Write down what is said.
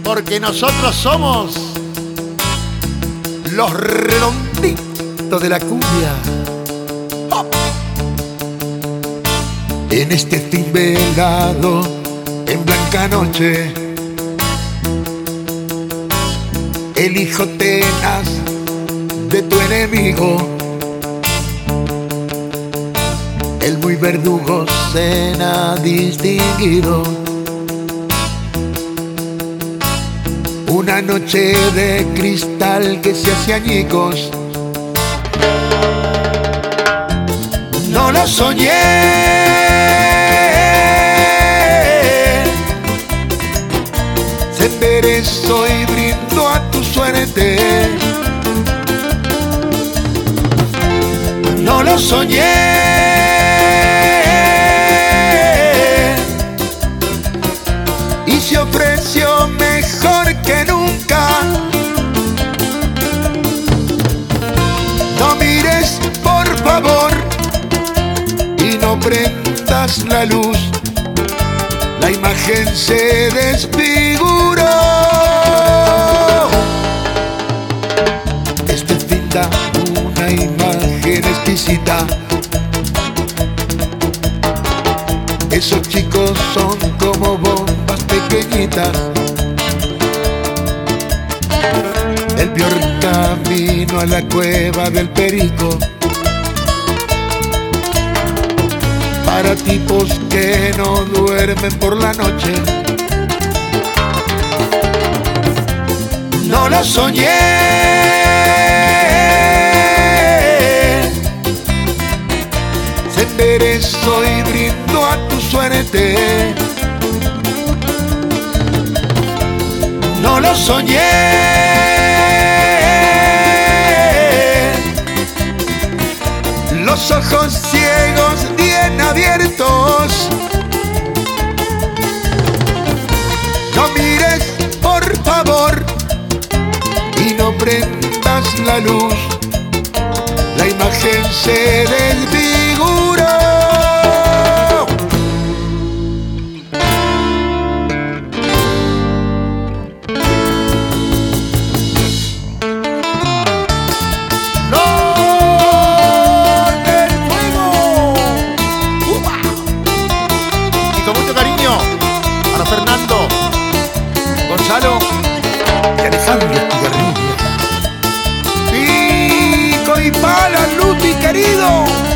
porque nosotros somos los redonditos de la cumbia. ¡Oh! En este fin velado, en blanca noche, el hijo tenaz de tu enemigo, el muy verdugo cena distinguido. Una noche de cristal que se hace añicos, no lo soñé. Se enderezó y brindo a tu suerte, no lo soñé. Y se ofreció mejor que nunca. No mires, por favor, y no prendas la luz. La imagen se desfiguró. Este fin da una imagen exquisita. Esos chicos son como bombas pequeñitas. El peor camino a la cueva del Perico, para tipos que no duermen por la noche. No lo soñé. Se enderezó y brindo a tu suerte, no lo soñé. Los ojos ciegos bien abiertos, no mires, por favor, y no prendas la luz. La imagen se desfiguró. Fernando, Gonzalo y Alejandro Estigarribia. Pico y pala, Luti querido.